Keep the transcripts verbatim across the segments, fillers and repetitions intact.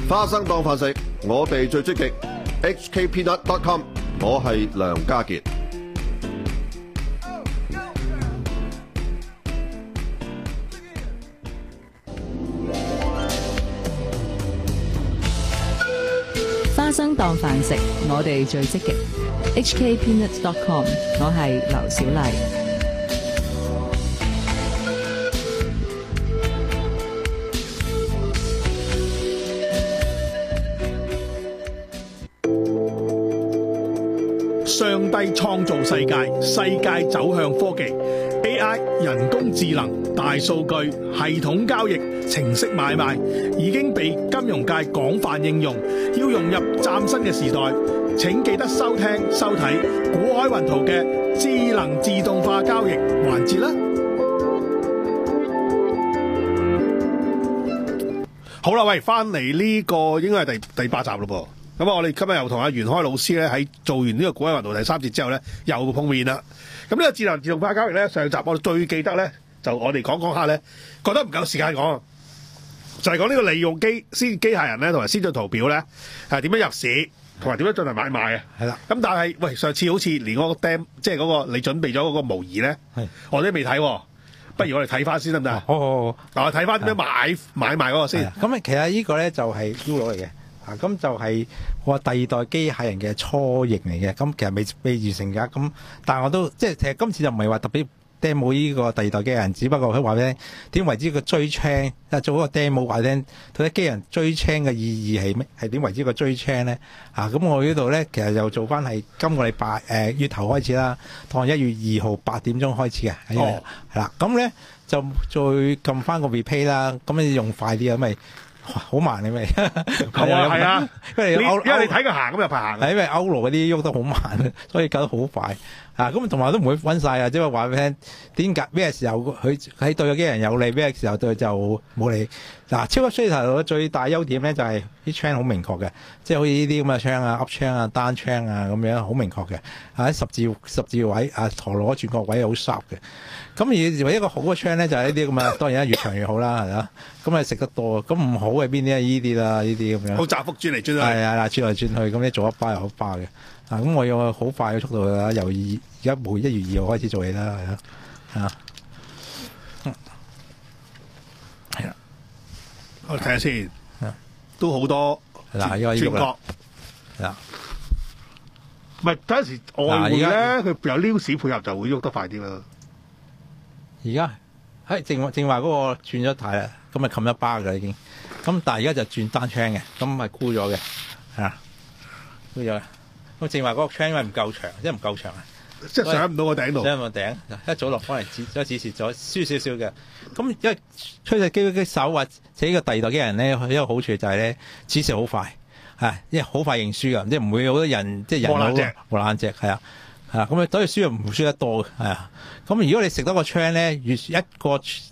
花生當飯食，我哋最積極。H K Peanut dot com， 我係梁家傑。 花生當飯食，我哋最積極。H K Peanut dot com， 我係劉小麗。 上帝創造世界，世界走向科技 A I、人工智能、大數據、系統交易、程式買賣已經被金融界廣泛應用。要融入嶄新嘅時代，請記得收聽收睇股海雲圖嘅智能自動化交易環節啦。好啦，喂，翻嚟呢個應該係第第八集咯噃。咁啊，我哋今日又同阿袁開老師咧喺做完呢個股海雲圖第三節之後咧，又碰面啦。咁呢個智能自動化交易咧，上集我最記得咧，就我哋講講下咧，覺得唔夠時間講，就係講呢個利用機先機械人咧，同埋先進圖表咧，係點樣入市，同埋點樣進行買賣嘅。係啦。咁但係喂，上次好似連嗰個 demo， 即係嗰個你準備咗嗰個模擬咧，我哋都未睇喎。不如我哋睇翻先得唔得？ 好好好。 嗱，我睇翻點樣買買賣嗰個先。 咁啊，其實呢個咧就係 Uno 嚟嘅。啊，咁就係我第二代機械人嘅初型嚟嘅，咁其實未未完成㗎，咁但係我都即係其實今次就唔係話特別 demo 呢個第二代機械人，只不過佢話俾你點為之個追青，啊做嗰個 demo 話咧，到底機械人追青嘅意義係咩？係點為之個追青咧？啊，咁我呢度咧其實又做翻係今個禮拜誒月頭開始啦，當一月二號八點鐘開始嘅，係啦，係啦，咁咧就再撳翻個 replay 啦，咁你用快啲啊，咪〜好慢你咪， 係啊係啊，因為你因為你睇佢行咁又怕行， 係因為歐羅嗰啲喐得好慢，所以搞得好快啊！咁同埋都唔會揾晒啊，即係話俾你聽點解咩時候佢喺對個機人有利，咩時候對就冇利。嗱，超級 trader 最大優點咧就係啲 chain 好明確嘅，即係好似呢啲咁嘅 chain 啊、up chain 啊、down chain 啊咁樣好明確嘅，喺十字十字位啊、陀螺轉角位好 sharp 嘅。咁而唯一一個好嘅 chain 咧就係呢啲咁啊，當然啦，越長越好啦，係嘛？咁啊食得多，咁唔好嘅邊啲啊？呢啲啦，呢啲咁樣。 好窄幅轉嚟轉去。 係啊，轉嚟轉去，咁你做一巴又好巴嘅。啊，咁我要好快嘅速度啦，由二而家每一月二號開始做起啦，係啊，係啊，係啦。 我睇下先，都好多嗱，呢個轉角。 係啦。 唔係，有陣時外匯咧，佢有撩市配合就會喐得快啲啦。 而家喺正正話嗰個轉咗軚啦，咁咪冚一巴㗎已經。咁但係而家就轉單槍嘅，咁係沽咗嘅，係啊，沽咗。咁正話嗰個槍因為唔夠長，即係唔夠長啊， 即係上唔到個頂度。 上唔到頂，一早落翻嚟止咗止蝕咗，輸少少嘅。咁因為趨勢機機手或者呢個第二代機人咧，一個好處就係咧止蝕好快，係因為好快認輸㗎，即係唔會好多人即係人好磨爛隻，係啊。係啊，咁啊，所以輸又唔輸得多嘅，係啊。咁如果你食多個槍咧，越一個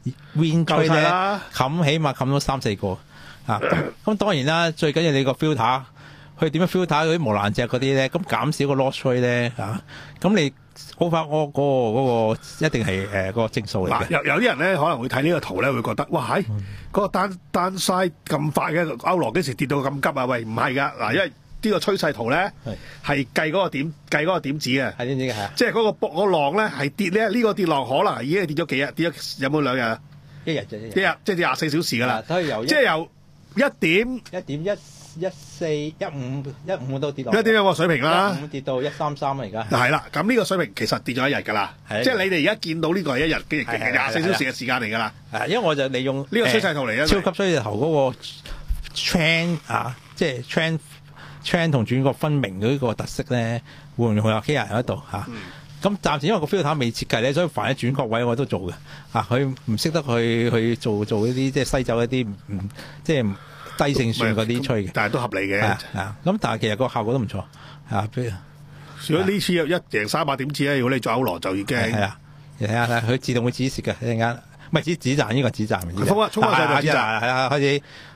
win trade 咧，冚起碼冚到三四個啊。咁當然啦，最緊要你個 filter，佢點樣 filter 嗰啲磨爛隻嗰啲咧？咁減少個 loss trade 咧啊。咁你 over all 嗰個嗰個一定係誒嗰個正數嚟嘅。 有有啲人咧可能會睇呢個圖咧，會覺得哇，係嗰個單單 side 咁快嘅歐羅幾時跌到咁急啊？喂，唔係㗎，嗱，因為呢個趨勢圖咧係計嗰個點計嗰個點子嘅，係點子嘅係啊，即係嗰個波嗰浪咧係跌咧，呢個跌浪可能已經係跌咗幾日，跌咗有冇兩日啊？一日就一日，一日即係跌廿四小時㗎啦，即係由一點一點一一四一五一五都跌落一點有個水平啦，跌到一三三啊而家。係啦，咁呢個水平其實跌咗一日㗎啦，即係你哋而家見到呢個係一日嘅廿四小時嘅時間嚟㗎啦。係，因為我就利用呢個趨勢圖嚟嘅，超級趨勢圖嗰個 trend 啊，即係 trend。trend 同轉角分明嘅呢個特色咧，會唔會有機械人喺度嚇？咁、嗯、暫時因為個 filter 未設計咧，所以凡喺轉角位我都做嘅嚇。佢唔識得去去做做一啲即係西走一啲唔即係低勝算嗰啲吹嘅，但係都合理嘅。啊，咁但係其實個效果都唔錯嚇。譬如，如果呢次一贏三百點子咧，如果你做歐羅就已經係啊，你睇下睇佢自動會止蝕嘅一陣間，唔係止止賺呢個止賺。衝啊衝啊！止賺係啊，開始。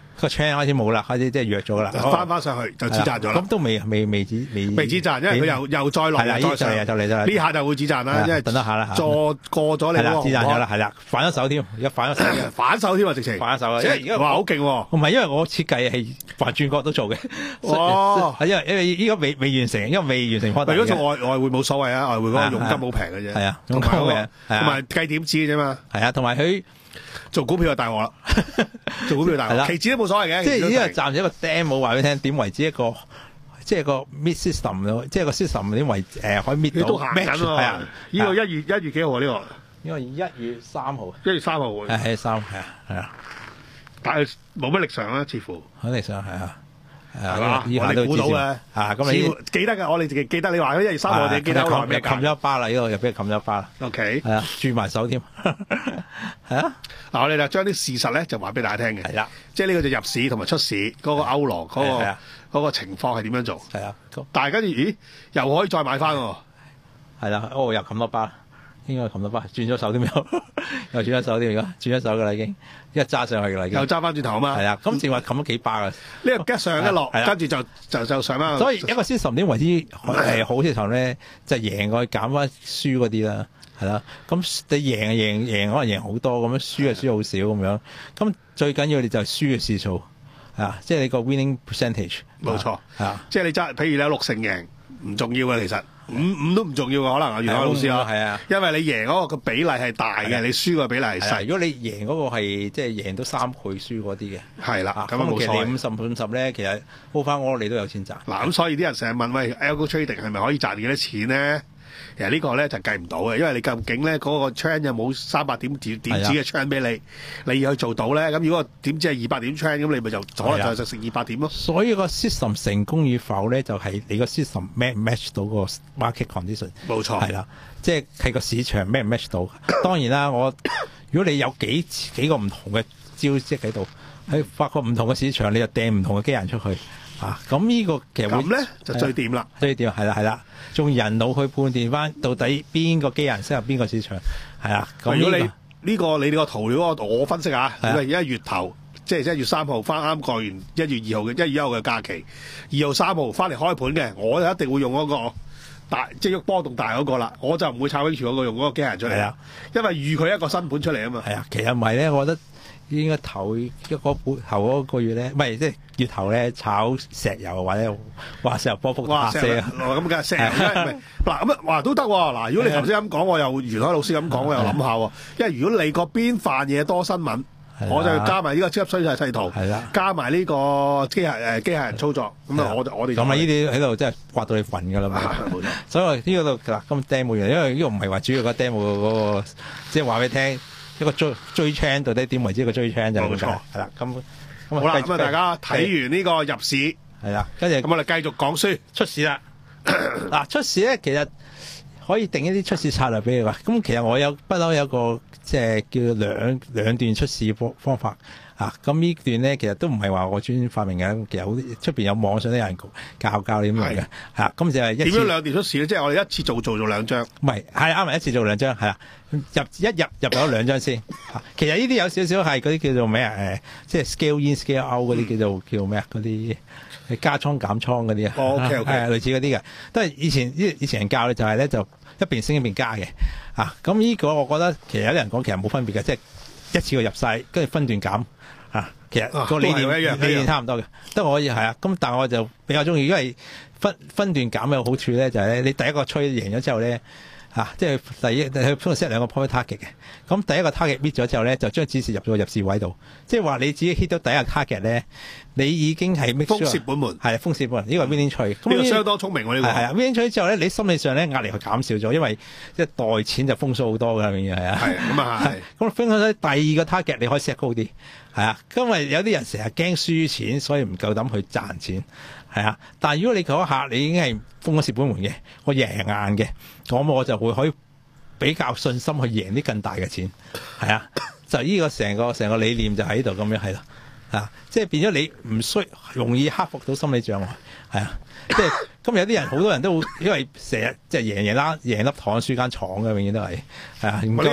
個 channel 開始冇啦，開始即係弱咗啦， 翻翻上去就止賺咗啦。 咁都未未未止未未止賺，因為佢又又再落嚟，再上就嚟就呢下就會止賺啦，因為等得下啦， 過過咗你嗰個止賺咗啦，係啦，反咗手添，而家反咗手， 反手添啊，直情反咗手啊，因為而家哇好勁喎， 唔係因為我設計係反轉角都做嘅， 哦， 因為因為依家未未完成，因為未完成方。 如果做外外匯冇所謂啊，外匯嗰個佣金好平嘅啫， 係啊， 同埋同埋計點知嘅啫嘛， 係啊，同埋佢。 做股票就大鑊啦，做股票大鑊，期指都冇所謂嘅。 即係呢個暫時一個 demo 話俾你聽，點為之一個即係個 mid system 咯，即係個 system 點為誒可以 mid 到。 都行緊喎，係啊！呢個一月一月幾號啊？呢個呢個一月三號， 一月三號喎。 係係三係啊係啊， 但係冇乜力上啦，似乎。 冇力上係啊。 係嘛？我哋估到嘅， 啊咁你記得嘅，我哋記記得你話嗰一月三號，我哋記得好耐。 冚咗一巴啦，呢個又俾佢冚咗一巴啦。 O K， 係啊，轉埋手添，係啊。 嗱，我哋就將啲事實咧就話俾大家聽嘅。 係啦， 即係呢個就入市同埋出市嗰個歐羅嗰個嗰個情況係點樣做？ 係啊， 但係跟住咦，又可以再買翻喎。 係啦，哦又冚多巴。應該冚多巴，轉咗手添又，又轉咗手添而家，轉咗手噶啦已經，一揸上去噶啦已經， 又揸翻轉頭啊嘛。 係啊，咁正話冚咗幾巴噶。呢個一上一落，跟住就就就上翻。 所以一個 system 點為之係好 system 咧，就贏過去減翻輸嗰啲啦，係啦。咁你贏啊贏贏可能贏好多，咁樣輸啊輸好少咁樣。咁最緊要你就係輸嘅次數啊，即係你個 winning percentage。 冇錯， 係啊， 即係你揸，譬如你有六成贏，唔重要嘅其實。五五都唔重要嘅，可能啊，袁海老師啊， 係啊， 因為你贏嗰個嘅比例係大嘅，你輸個比例係細。 如果你贏嗰個係即係贏到三倍輸嗰啲嘅， 係啦，咁其實你五十五十咧，其實 overall 你都有錢賺。 嗱，咁所以啲人成日問喂 algo trading 係咪可以賺幾多錢咧？其實呢個咧就計唔到嘅，因為你究竟咧嗰個 trend 有冇三百點點點子嘅 trend 俾你，你要去做到咧。咁如果點知係二百點 trend，咁你咪就可能就食二百點咯。 所以個 system 成功與否咧，就係你個 system match 唔 match 到個 market condition。冇錯，係啦，即係係個市場 match 唔 match 到。當然啦，我如果你有幾幾個唔同嘅招式喺度，喺發覺唔同嘅市場，你就掟唔同嘅機人出去。啊，咁呢個其實咁咧就最掂啦， 最掂係啦係啦，用人腦去判斷翻到底邊個機人適合邊個市場，係啦。咁如果你呢個你呢個圖料我分析下，因為而家月頭即係即係一月三號翻啱過完一月二號嘅一月一號嘅假期，二號三號翻嚟開盤嘅，我就一定會用嗰個大即係波動大嗰個啦，我就唔會炒 H 嗰個用嗰個機械人出嚟啦，因為預佢一個新盤出嚟啊嘛。係啊， 其實唔係咧，我覺得。應該頭一個半頭嗰個月咧，唔係即係月頭咧炒石油或者話石油波幅大些啊！ 咁梗係石油嗱咁啊，話都得喎。嗱，如果你頭先咁講，我又袁海老師咁講，我又諗下喎。因為如果你嗰邊飯嘢多新聞，我就加埋呢個超級衰勢勢圖，加埋呢個機械誒機械人操作，咁啊，我我哋咁啊，呢啲喺度真係刮到你暈㗎啦嘛！冇錯。所以呢個度嗱咁 demo 完，因為呢個唔係話主要個 demo 嗰個，即係話俾你聽。一個追追 chain 到底點為之一個追 chain 就冇錯，係啦。咁咁好啦，咁啊大家睇完呢個入市係啦，跟住咁我哋繼續講書出市啦。嗱出市咧，其實可以定一啲出市策略俾你話。咁其實我有不嬲有個即係叫兩兩段出市方方法啊。咁呢段咧其實都唔係話我專發明嘅，其實好出邊有網上都有人教教你咁樣嘅嚇。咁就係一次點樣兩段出市咧？即係我哋一次做做做兩張， 唔係係啱，咪一次做兩張係啦。入一入入咗兩張先，其實呢啲有少少係嗰啲叫做咩啊？誒，即係 scale in scale out 嗰啲叫做叫咩啊？嗰啲加倉減倉嗰啲啊。 哦 OK OK， 係類似嗰啲嘅，都係以前以前人教咧就係咧就一邊升一邊加嘅。啊，咁呢個我覺得其實有啲人講其實冇分別嘅，即係一次過入晒，跟住分段減。啊，其實個理念一樣，理念差唔多嘅，都可以係啊。咁但係我就比較中意，因為分分段減有好處咧，就係咧你第一個吹贏咗之後咧。啊，即係第一，佢通常 set 兩個 point target 嘅。咁第一個 target hit 咗之後咧，就將指示入咗入市位度。即係話你自己 hit 到第一個 target 咧，你已經係 make sure 封蝕本門， 係封蝕本門。呢個係 winning trade。 呢個相當聰明喎，呢個係啊 winning trade 之後咧，你心理上咧壓力係減少咗，因為即係袋錢就封數好多㗎，永遠係啊。係咁啊係。咁分開咗第二個 target，你可以 set 高啲。係啊，因為有啲人成日驚輸錢，所以唔夠膽去賺錢。係啊，但係如果你嗰一下你已經係封咗蝕本門嘅，我贏硬嘅，咁我就會可以比較信心去贏啲更大嘅錢。係啊，就呢個成個成個理念就喺度咁樣係啦。啊，即係變咗你唔需容易克服到心理障礙。係啊，即係咁有啲人好多人都會因為成日即係贏贏啦，贏粒糖輸間廠嘅，永遠都係係啊。唔該，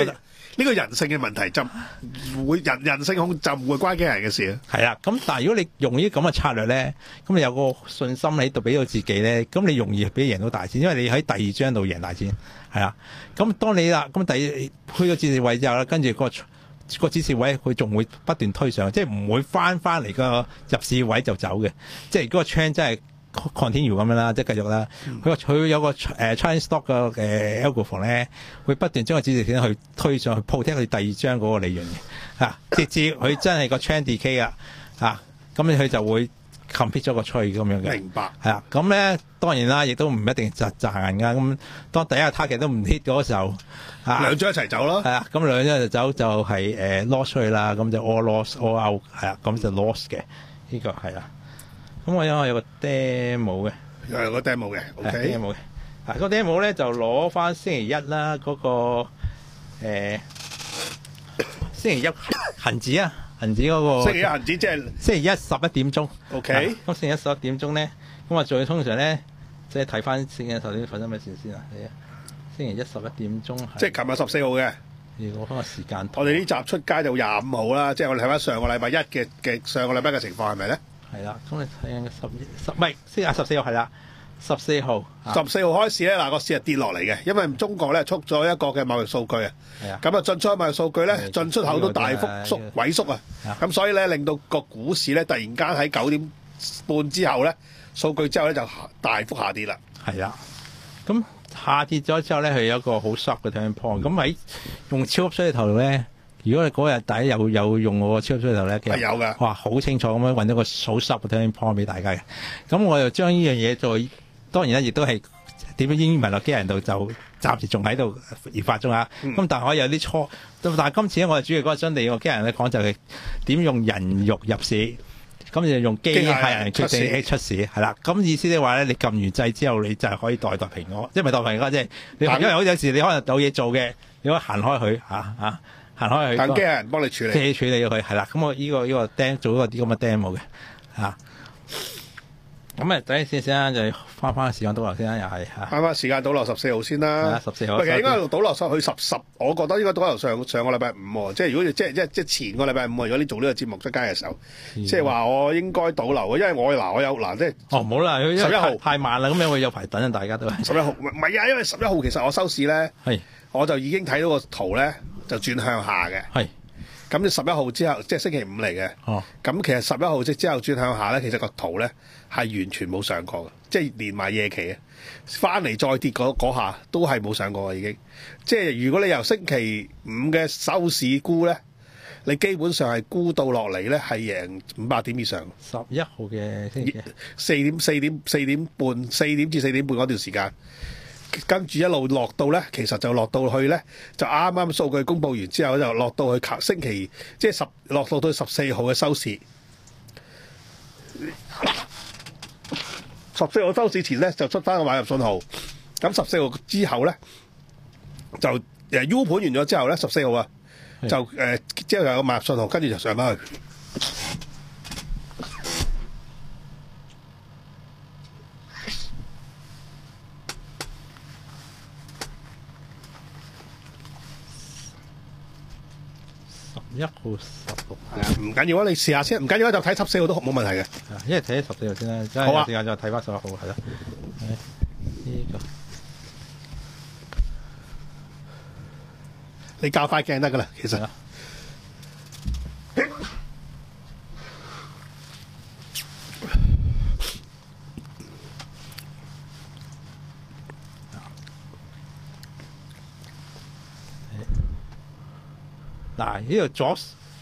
呢個人性嘅問題就唔會人人性控就唔會關機人嘅事啊。 係啦，咁但係如果你用呢啲咁嘅策略咧，咁你有個信心喺度俾到自己咧，咁你容易俾贏到大錢，因為你喺第二張度贏大錢，係啦。咁當你啦，咁第二去到指示位之後咧，跟住個個指示位佢仲會不斷推上，即係唔會翻翻嚟個入市位就走嘅，即係如果個 trend 真係 continue 咁樣啦，即係繼續啦。佢佢有個誒 Chinese stock 嘅誒 algorithm 咧，會不斷將個指示線去推上去 protect 佢第二張嗰個利潤嘅嚇，直至佢真係個 trend decay 啊嚇，咁佢就會 complete 咗個 trade 咁樣嘅。 明白。 係啊，咁咧當然啦，亦都唔一定賺賺㗎。咁當第一個 target 都唔 hit 嗰時候，啊兩張一齊走咯。 係啊，咁兩張就走就係誒 loss 出去啦，咁就 all loss all out 係啊，咁就 loss 嘅呢個係啦。咁我有我有個 demo 嘅， 又有個 demo 嘅 ，OK。 demo 嘅，啊個 demo 咧就攞翻星期一啦，嗰個誒星期一恆指啊，恆指嗰個星期一恆指即係星期一十一點鐘 OK。 咁星期一十一點鐘咧，咁我最通常咧即係睇翻星期一頭先發生咩事先啊？係啊，星期一十一點鐘， 即係琴日十四號嘅。 要攞翻個時間。 我哋呢集出街就廿五號啦，即係我哋睇翻上個禮拜一嘅嘅上個禮拜嘅情況係咪咧？ 係啦，咁你睇下十十唔係星期十四號係啦，十四號十四號開始咧，嗱個市係跌落嚟嘅，因為中國咧出咗一個嘅貿易數據啊，咁啊進出口貿易數據咧進出口都大幅縮萎縮啊，咁所以咧令到個股市咧突然間喺九點半之後咧數據之後咧就大幅下跌啦。 係啦，咁下跌咗之後咧，佢有一個好 sharp 嘅 turning point。咁喺用超級水頭咧。如果你嗰日大家有有用我個超級水頭咧，其實有㗎， 哇好清楚咁樣揾到個好濕嘅 turning point 俾大家嘅。咁我又將呢樣嘢再當然咧，亦都係點樣英文落機人度就暫時仲喺度研發中啊。咁、嗯、但係我有啲錯，但係今次咧我哋主要嗰個將地個機人咧講就係點用人肉入市，咁就用機械人決定出市係啦。咁意思即係話咧，你撳完掣之後，你就係可以代代平安，即係咪代平安即係？因為好有時你可能有嘢做嘅，你可以行開佢嚇嚇。行開去， 等機械人幫你處理， 即係處理咗佢，係啦。咁我呢、這個呢、這個 demo 做一個啲咁嘅 demo 嘅，嚇。咁啊，等陣先先就翻翻時間倒流先啦，又係嚇。翻翻時間倒流十四號先啦， 十四號。 其實應該倒流上去十十，我覺得應該倒流上上個禮拜五喎。即係如果即係即係即係前個禮拜五，如果你做呢個節目出街嘅時候，即係話我應該倒流，因為我嗱我有嗱即係哦唔好啦，十一號太慢啦，咁樣我有排等啊，大家都十一號唔係啊，因為十一號其實我收市咧， 係我就已經睇到個圖咧就轉向下嘅， 係。 咁你十一號之後，即係星期五嚟嘅。哦。咁其實十一號即之後轉向下咧，其實個圖咧係完全冇上過嘅，即係連埋夜期啊，翻嚟再跌嗰下都係冇上過嘅已經。即係如果你由星期五嘅收市沽咧，你基本上係沽到落嚟咧係贏五百點以上。 十一號嘅星期四點四點四點半四點至四點半嗰段時間。跟住一路落到咧，其實就落到去咧，就啱啱數據公佈完之後就落到去星期，即係十落到到十四號嘅收市。十四號收市前咧就出翻個買入信號，咁十四號之後咧就誒 U 盤完咗之後咧，十四號啊就誒、呃、之後有個買入信號，跟住就上翻去。 一號十六， 唔緊要啊！你試下先，唔緊要啊，就睇十四號都冇問題嘅。 因為睇十四號先啦，真係有時間再睇翻十一號係啦。呢個你較快鏡得噶啦，其實。 嗱，呢度左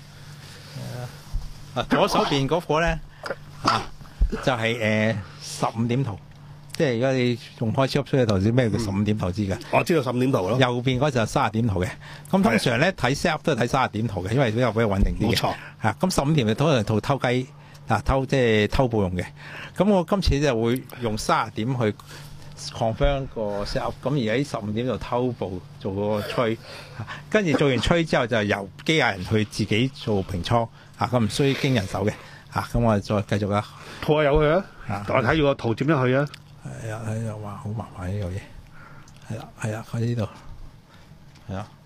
啊左手邊嗰個咧啊，就係誒十五點圖，即係如果你用開超級水嘅投資，咩叫十五點投資嘅？ 我知道十五點圖咯。右邊嗰就係三十點圖嘅。咁通常咧睇 set up 都係睇三十點圖嘅，因為比較比較穩定啲嘅。冇錯。嚇，咁十五點就通常圖偷雞啊，偷即係偷步用嘅。咁我今次就會用三十點去 confirm 個 set up， 咁而喺十五點度偷步做個吹，跟住做完吹之後就由機械人去自己做平倉，啊咁唔需要經人手嘅，啊咁我哋再繼續啦。 鋪下有佢啊，我睇住個圖點樣去啊？ 係啊係啊，哇好麻煩呢個嘢，係啦係啊喺呢度，係啊。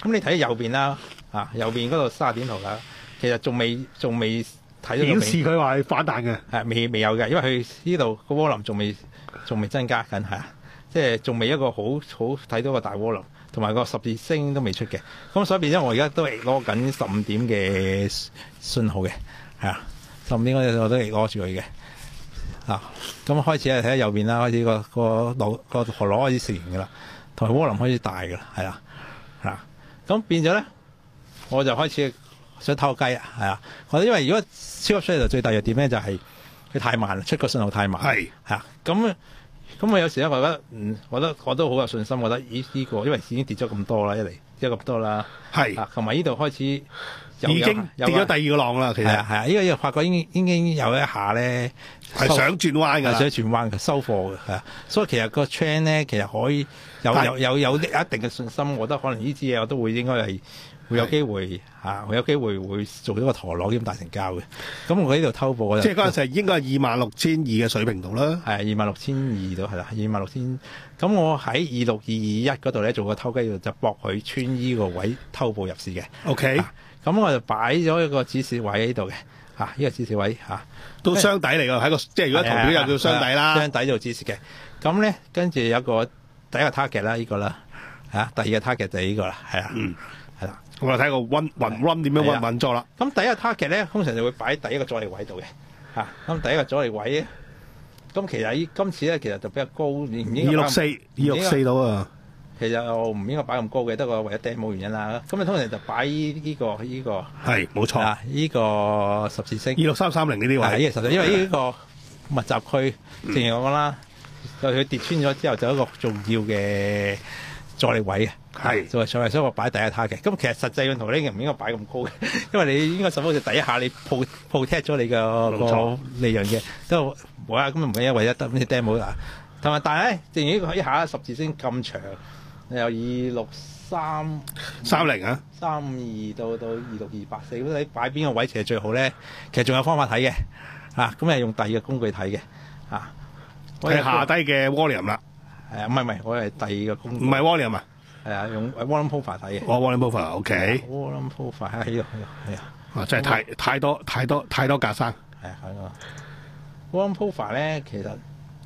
咁你睇右邊啦，啊右邊嗰度三十點圖啦，其實仲未仲未睇到顯示佢話係反彈嘅， 係未未有嘅，因為佢呢度個渦輪仲未仲未增加緊，係啊，即係仲未一個好好睇到個大渦輪，同埋個十字星都未出嘅，咁所以變咗我而家都係攞緊十五點嘅信號嘅，係啊，十五點嗰陣我都係攞住佢嘅。啊，咁開始係睇下右邊啦，開始個個螺個河螺開始成形噶啦，同埋渦輪開始大噶啦，係啦，啊，咁變咗咧，我就開始想偷雞啊，係啊，我因為如果超級衰就最大弱點咧就係佢太慢啦，出個信號太慢，係係啊，咁咁我有時咧我覺得，嗯，我覺得我都好有信心，我覺得咦呢個因為已經跌咗咁多啦，一嚟跌咗咁多啦，係啊，同埋呢度開始。已經跌咗第二個浪啦，其實係啊係啊，呢個又發覺已經已經有一下咧係想轉彎㗎，想轉彎嘅收貨嘅係啊，所以其實個 trend 咧其實可以有有有有一定嘅信心，我覺得可能呢支嘢我都會應該係會有機會嚇，會有機會會做到個陀螺兼大成交嘅。咁我喺度偷步， 即係嗰陣時應該係二萬六千二嘅水平度啦， 係二萬六千二度係啦，二萬六千。咁我喺二六二二一嗰度咧做個偷雞就搏佢穿依個位偷步入市嘅。OK。咁我就擺咗一個指示位喺度嘅，嚇、啊，呢、這個指示位嚇、啊、都雙底嚟㗎，喺個即係如果圖表又叫雙底啦，雙底做指示嘅。咁咧跟住有個第一個 target 啦，呢、這個啦，嚇、啊，第二個 target 就係呢個啦，係啊，嗯，係啦。我哋睇個運運 run 點樣運運作啦。咁第一個 target 咧，通常就會擺喺第一個阻力位度嘅，嚇、啊。咁第一個阻力位，咁其實依今次咧其實就比較高，唔應該二六四二六四到啊。其實我唔應該擺咁高嘅，得個為咗頂冇原因啦。咁你通常就擺依、這、依個依、這個係冇錯啊！依、這個十字星二六三三零呢啲位，係因為呢個密集區，嗯、正如我講啦，就佢跌穿咗之後就有一個重要嘅阻力位嘅，係就係所謂所以我擺第一塔嘅。咁其實實際用途呢唔應該擺咁高嘅，因為你應該首先就第一下你鋪鋪踢咗你個個利潤嘅，都冇啦。咁唔係因為一得呢頂冇啦，同埋但係咧，正如呢個一下十字星咁長。有二六三三零啊，三二到到二六二八四，咁你擺邊個位其實最好咧？其實仲有方法睇嘅，啊，咁係用第二個工具睇嘅，啊，係下低嘅 volume 啦，係啊，唔係唔係，我係第二個工具，唔係 volume 啊，係啊，用 volume profile 睇嘅，哦 volume profile，OK，volume profile 喺度喺度，係啊，哇，真係太太多太多太多格生，係啊，係啊 volume profile 咧其實係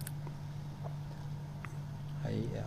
啊。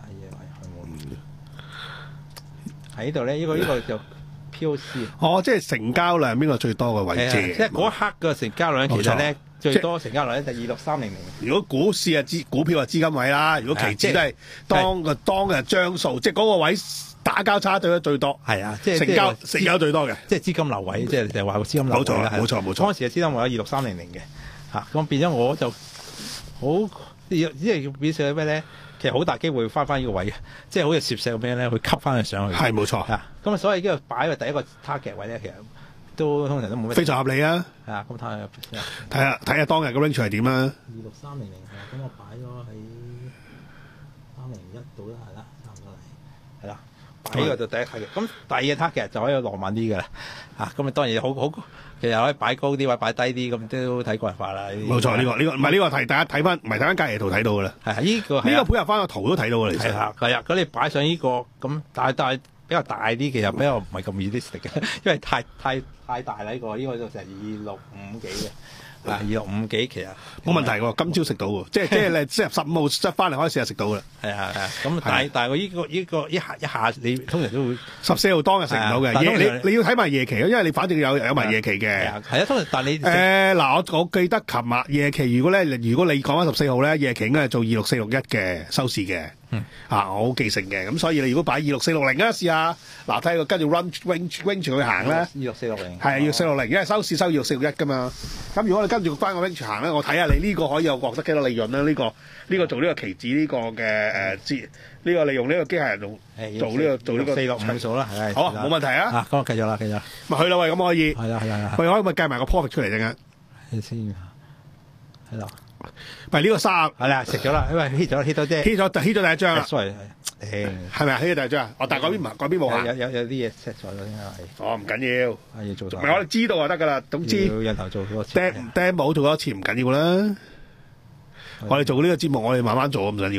喺度咧，呢、這個呢、這個就 P O C。哦，即係成交量邊個最多嘅位置？即係嗰一刻嘅成交量，其實咧最多成交量咧就二六三零零。如果股市啊資股票啊資金位啦，如果期指都係當個當日張數，即係嗰個位打交叉對得最多。係啊，即係成交成交最多嘅，即係資金流位，即係就係話個資金流位。冇錯，冇錯，冇錯。當時嘅資金位有二六三零零嘅，嚇咁變咗我就好，即係要表示咩咧？其實好大機會翻翻呢個位嘅，即係好似攝石咁樣咧，會吸翻佢上去。係冇錯。啊，咁啊，所以呢個擺喺第一個 target 位咧，其實都通常都冇咩。非常合理啊！係啊，咁睇下睇下睇下當日嘅 range 係點啦。二六三零零係啊，咁我擺咗喺三零一度啦，係啦，差唔多係。係啦，擺呢個就第一 target。咁第二個 target 就可以浪漫啲嘅啦。啊，咁啊當然好好。其實可以擺高啲或者擺低啲，咁都睇個人化啦。冇錯，呢、這個呢、這個唔係呢個題，大家睇翻，唔係睇翻隔夜圖睇到噶啦。係啊，呢、這個呢、這個配合翻個圖都睇到噶啦。係啊，係啊，咁你擺上呢、這個咁，但係但係比較大啲，其實比較唔係咁 realistic 嘅，因為太太太大啦呢、這個，呢、這個就成二六五幾嘅。啊，二六五幾其實冇問題喎，今朝食到喎，即係即係你即係十五號即係翻嚟開始就食到啦。係啊係啊，咁但係但係我呢個呢個一下一下你通常都會十四號當日食唔到嘅，你你要睇埋夜期，因為你反正有有埋夜期嘅。係啊，通常但係你誒嗱，我我記得琴日夜期，如果咧如果你講翻十四號咧，夜期應該係做二六四六一嘅收市嘅。嗯，啊，我好記性嘅，咁所以你如果擺二六四六零啊，試下嗱睇個跟住 range range range 去行咧，二六四六零係二六四六零，因為收市收二六四六一噶嘛。咁如果你跟住翻個 range 行咧，我睇下你呢個可以有獲得幾多利潤咧？呢、這個呢、這個做呢個期指呢個嘅誒資呢個利用呢個機械人做做呢、這個做呢個四六五數啦，係好冇問題啊。啊，咁我繼續啦，繼續咪去啦喂，咁可以係啦係啦，喂可以咪計埋個 profit 出嚟陣間先係啦。唔係呢個三係啦，食咗啦，因為 hit 咗 hit 咗啫 hit 咗 hit 咗第一張啦。sorry 係係咪啊 hit 咗第一張啊？哦，但係嗰邊唔係嗰邊冇啊。有有有啲嘢 set 咗啦，應該係。哦，唔緊要，係要做咗。唔係我哋知道就得㗎啦，總之。要人頭做多次。demo 冇做多次唔緊要啦。我哋做呢個節目，我哋慢慢做唔緊要嘅。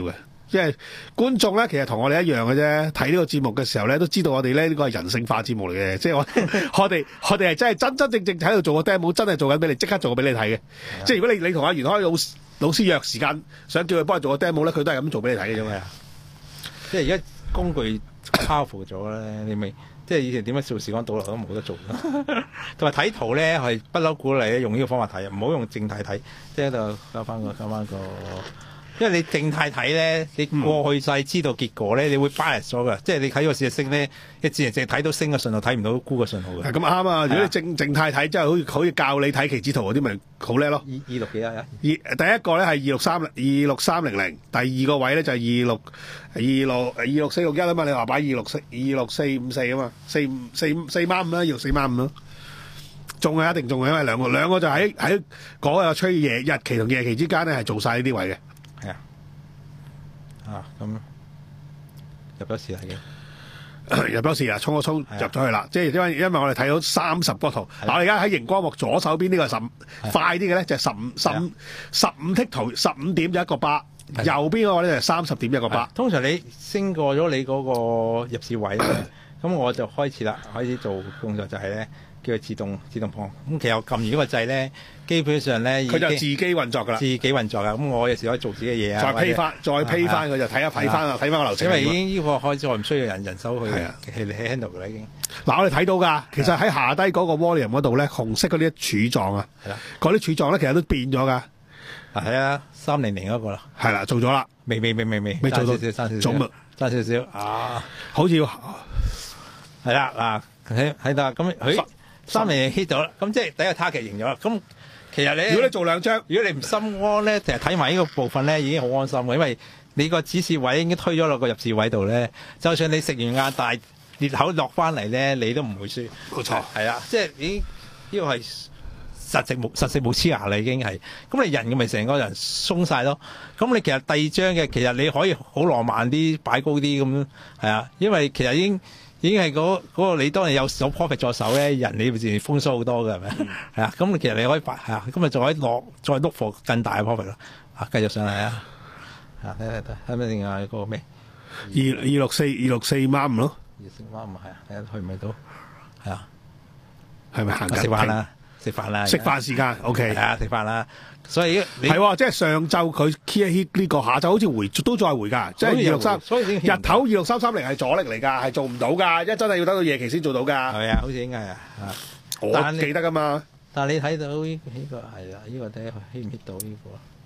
因為觀眾咧其實同我哋一樣嘅啫，睇呢個節目嘅時候咧都知道我哋咧呢個係人性化節目嚟嘅，即係我我哋我哋係真係真真正正喺度做個 demo， 真係做緊俾你，即刻做俾你睇嘅。即係如果你你同阿袁開老老師約時間，想叫佢幫你做個 demo 咧，佢都係咁做俾你睇嘅啫嘛。 即係而家工具 powerful 咗咧，你咪即係以前點樣做時光倒流都冇得做。同埋睇圖咧係不嬲鼓勵用呢個方法睇，唔好用靜態睇，即係喺度加翻個加翻個。因為你靜態睇咧，你過去晒知道結果咧，你會 bias 咗㗎。即係你睇個事實升咧，你自然淨係睇到升嘅信號，睇唔到沽嘅信號嘅。 係咁啱啊！如果你靜靜態睇，即係好似好似教你睇期指圖嗰啲，咪好叻咯。 二二六幾啊？ 二第一個咧係二六三二六三零零，第二個位咧就係二六二六二六四六一啊嘛。你話擺二六四二六四五四啊嘛，四五四四孖五啦，二六四孖五咯。中係一定中嘅，因為兩個兩個就喺喺嗰個吹夜日期同夜期之間咧係做晒呢啲位嘅。 係啊，啊咁入咗市係嘅， 入咗市啊，衝一衝入咗去啦。即係因為因為我哋睇到三十個圖，嗱我而家喺熒光幕左手邊呢個十快啲嘅咧就係十五十五十五剔圖十五點就一個巴，右邊嗰個咧就係三十點一個巴。 通常你升過咗你嗰個入市位咧，咁我就開始啦，開始做工作就係咧。叫佢自動自動放，咁其實我撳完嗰個掣咧，基本上咧佢就自己運作噶啦， 自己運作噶。咁我有時可以做自己嘅嘢啊， 再批翻，再批翻佢就睇下睇翻啊，睇翻個流程。 因為已經呢個開始，我唔需要人人手去去 handle 噶啦已經。 嗱，我哋睇到㗎，其實喺下低嗰個 volume 嗰度咧，紅色嗰啲柱狀啊，嗰啲柱狀咧其實都變咗㗎。 啊，係啊，三零零嗰個啦， 係啦，做咗啦， 未未未未未， 未做到， 爭少少， 總目爭少少啊， 好似要係啦嗱，喺喺度咁佢。三零零 hit 咗啦，咁即係第一個 target 贏咗啦。咁其實你如果你做兩張， 如果你唔心安咧，其實睇埋呢個部分咧已經好安心嘅，因為你個指示位已經推咗落個入市位度咧，就算你食完晏大裂口落翻嚟咧，你都唔會輸。 冇錯， 係啊，即係已經呢個係實質無實質無黐牙啦，已經係。咁你人嘅咪成個人鬆晒咯。咁你其實第二張嘅其實你可以好浪漫啲擺高啲咁，係啊，因為其實已經。已經係嗰嗰個你當你有有 profit 助手咧，人你自然風騷好多嘅係咪？係啊，咁其實你可以發係啊，咁咪仲可以落再 look for 更大嘅 profit 咯。啊，繼續上嚟啊！啊，睇睇睇睇咩定啊？嗰個咩？ 二二六四二六四孖五咯。 二四孖五係啊，睇下去唔去到？係啊， 係咪行緊？ 食飯啦，食飯啦， 食飯時間 OK。 係啊，食飯啦。所以係喎，即係上晝佢 key 一 hit 呢個，下晝好似回都再回㗎，即係二六三。 所以日頭二六三三零係阻力嚟㗎，係做唔到㗎，一真係要等到夜期先做到㗎。 係啊，好似應該係啊。 我記得㗎嘛。 但係你睇到呢呢個係啦，呢個睇下 hit 唔 hit 到呢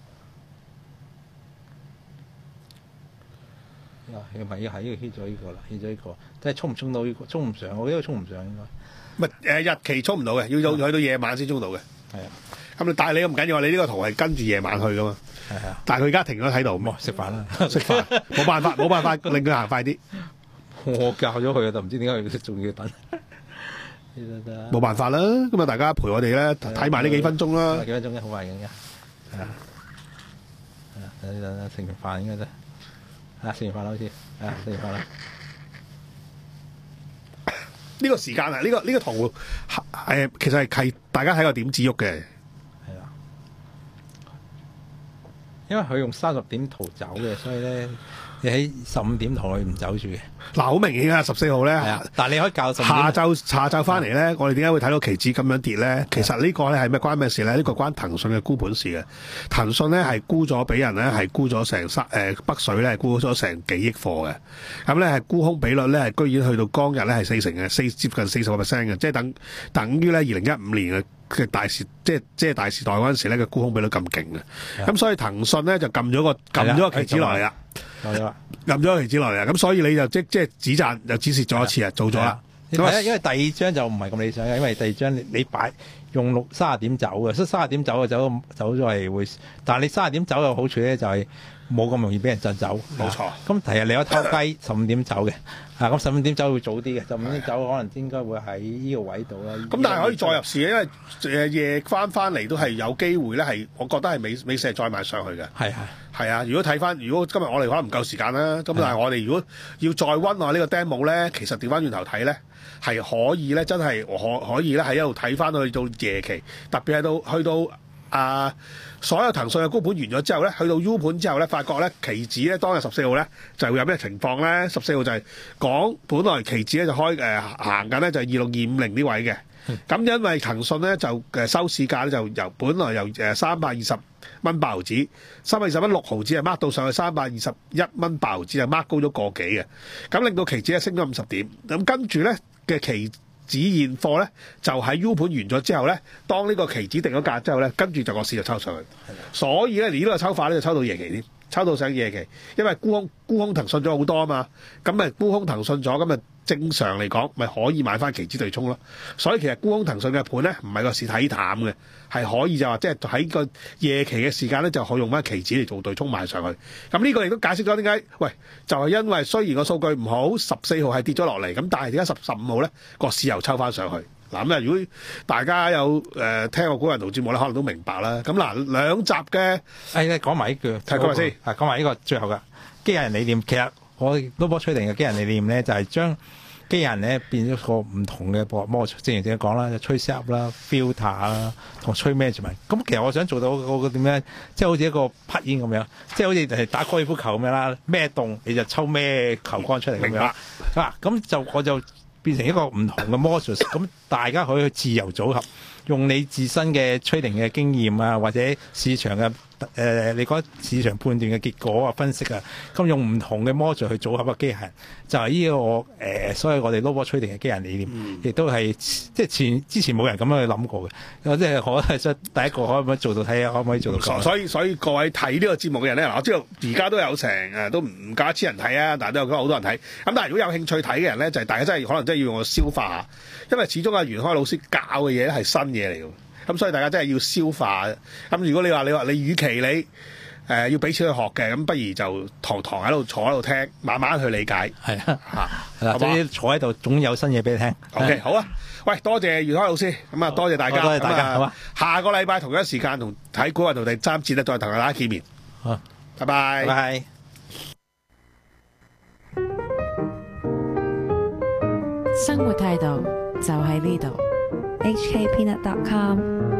個。呢個咪要喺呢個 hit 咗呢個啦 ，hit 咗呢個，即係衝唔衝到呢個？衝唔上，我呢個衝唔上應該。 唔係誒日期衝唔到嘅，要到去到夜晚先衝到嘅。 係啊。 咁但係你唔緊要，你呢個圖係跟住夜晚去噶嘛？係啊。但係佢而家停咗喺度， 冇食飯啦， 食飯冇辦法，冇辦法令佢行快啲。 我教咗佢啊，就唔知點解佢仲要等。 冇辦法啦，咁啊大家陪我哋咧睇埋呢幾分鐘啦。 幾分鐘嘅好快嘅，係啊。係啊，等等等食完飯應該啫。啊，食完飯啦好似，啊食完飯啦。 呢個時間啊，呢個呢個圖誒其實係係大家睇個點子喐嘅。 因為佢用三十點圖走嘅，所以咧你喺十五點圖佢唔走住嘅。 嗱，好明顯啊！十四號咧， 但係你可以教下晝下晝翻嚟咧，我哋點解會睇到期指咁樣跌咧？其實呢個咧係咩關咩事咧？呢個關騰訊嘅沽盤事嘅。騰訊咧係沽咗俾人咧，係沽咗成三誒北水咧，係沽咗成幾億貨嘅。咁咧係沽空比率咧係居然去到當日咧係四成嘅，四接近四十個 percent 嘅，即係等等於咧二零一五年嘅。嘅大時即係即係大時代嗰陣時咧嘅沽空比率咁勁嘅，咁所以騰訊咧就撳咗個撳咗個期指落嚟啦， 撳咗啦， 撳咗個期指落嚟啦，咁所以你就即即係止賺又止蝕咗一次啊，做咗啦。 因為第二張就唔係咁理想嘅，因為第二張你你擺用六三十點走嘅，所以三十點走嘅走走咗係會，但係你三十點走嘅好處咧就係冇咁容易俾人震走。 冇錯。 咁其實你可以偷雞十五點走嘅，啊咁十五點走會早啲嘅，十五點走可能應該會喺呢個位度啦。 咁但係可以再入市嘅，因為誒夜翻翻嚟都係有機會咧，係我覺得係美美市係再賣上去嘅。 係係係啊！如果睇翻，如果今日我哋可能唔夠時間啦，咁但係我哋如果要再温下呢個 demo 咧，其實調翻轉頭睇咧，係可以咧，真係可可以咧，喺一路睇翻去到夜期，特別係到去到啊，所有騰訊嘅沽盤完咗之後咧，去到 U 盤之後咧，發覺咧期指咧當日十四號咧就會有咩情況咧？十四號就係講本來期指咧就開誒、呃、行緊咧就係二六二五零呢位嘅。咁因為騰訊咧就誒收市價咧就由本來由誒三百二十蚊八毫子，三百二十蚊六毫子係 mark 到上去三百二十一蚊八毫子，係 mark 高咗個幾嘅。咁令到期指咧升咗五十點。咁跟住咧嘅期指現貨咧就喺 U 盤完咗之後咧，當呢個期指定咗價之後咧，跟住就個市就抽上去。所以咧，呢個抽法咧就抽到夜期添，抽到上夜期，因為沽空沽空騰訊咗好多啊嘛，咁咪沽空騰訊咗，咁咪正常嚟講咪可以買翻期指對沖咯。所以其實沽空騰訊嘅盤咧，唔係個市睇淡嘅，係可以就話即係喺個夜期嘅時間咧，就可以用翻期指嚟做對沖買上去。咁呢個亦都解釋咗點解，喂，就係因為雖然個數據唔好，十四號係跌咗落嚟，咁但係點解十十五號咧個市又抽翻上去？嗱咁啊，如果大家有誒、呃、聽過古人圖節目咧，可能都明白啦。咁嗱，兩集嘅誒，你講埋呢句， 睇講埋先， 係講埋呢個最後嘅機械人理念。其實我 Robot Trading嘅機械人理念咧，就係將機械人咧變咗個唔同嘅波模，正如正講啦，吹 set 啦、filter 啦，同吹 management。咁其實我想做到個個點樣，即係好似一個匹煙咁樣，即係好似係打高爾夫球咁樣啦，咩洞你就抽咩球桿出嚟咁樣。啊，咁就我就變成一個唔同嘅 module， 咁大家可以去自由組合，用你自身嘅 trading 嘅經驗啊，或者市場嘅誒、呃，你覺得市場判斷嘅結果啊、分析啊，咁用唔同嘅 module 去組合個機械人，就係、是、呢、這個誒、呃，所以我哋 Robot Trading 嘅機械人理念，亦、嗯、都係即係前之前冇人咁樣去諗過嘅，我即係可係第一個可唔可以做到睇下可唔可以做到？ 所以所以各位睇呢個節目嘅人咧，我知道而家都有成誒，都唔夠一千人睇啊，但係都有好多人睇。咁但係如果有興趣睇嘅人咧，就係、是、大家真係可能真係要用我消化下，因為始終阿袁開老師教嘅嘢咧係新嘢嚟嘅。咁所以大家真係要消化。咁如果你話你話你，與其你誒、呃、要俾錢去學嘅，咁不如就堂堂喺度坐喺度聽，慢慢去理解。 係啊，嚇，係啦，總之坐喺度總有新嘢俾你聽。 OK，好啊。喂，多謝袁開老師。咁啊，多謝大家。 多謝大家。好啊。 下個禮拜同一時間同睇股運同第三節咧，再同大家見面。 好， 拜拜。 拜拜。 生活態度就喺呢度。H K Peanut dot com